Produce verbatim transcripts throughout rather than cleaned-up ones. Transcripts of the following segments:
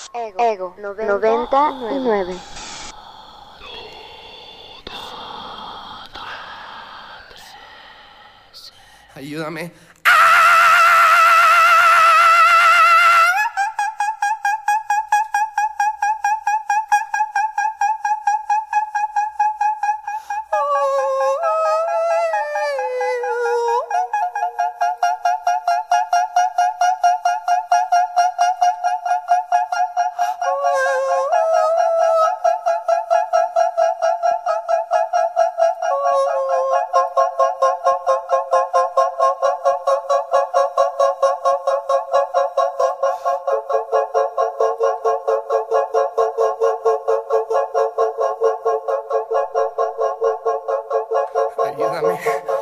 Ego noventa y nueve. Ayúdame. Ayúdame.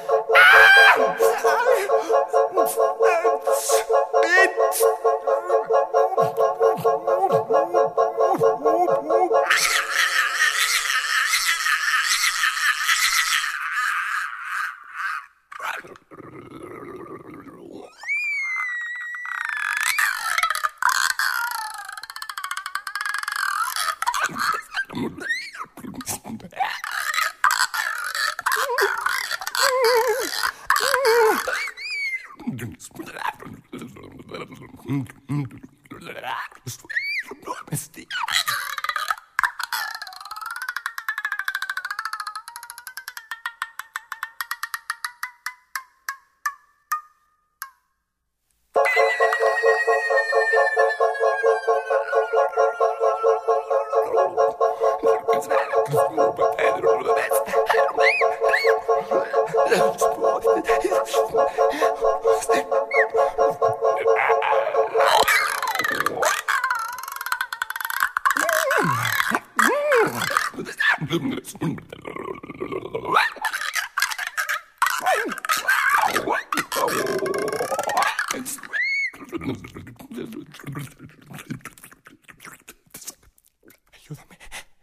Ayúdame.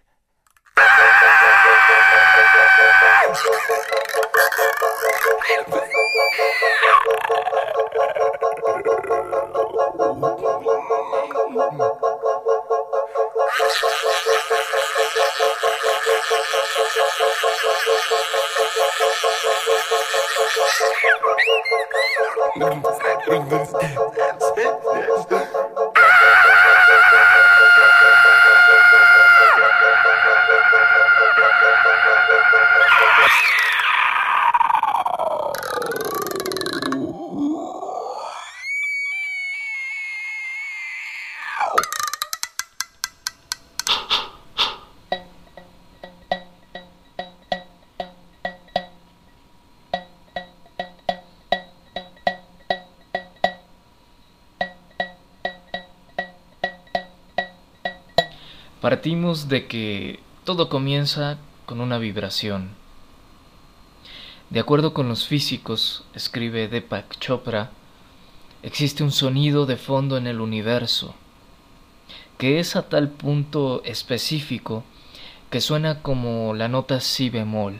Partimos de que todo comienza con una vibración. De acuerdo con los físicos, escribe Deepak Chopra, existe un sonido de fondo en el universo, que es a tal punto específico que suena como la nota si bemol,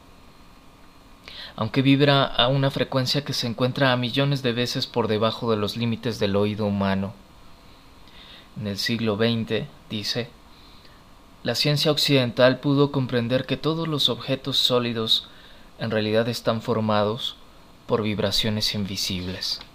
aunque vibra a una frecuencia que se encuentra a millones de veces por debajo de los límites del oído humano. En el siglo veinte, dice, la ciencia occidental pudo comprender que todos los objetos sólidos en realidad están formados por vibraciones invisibles.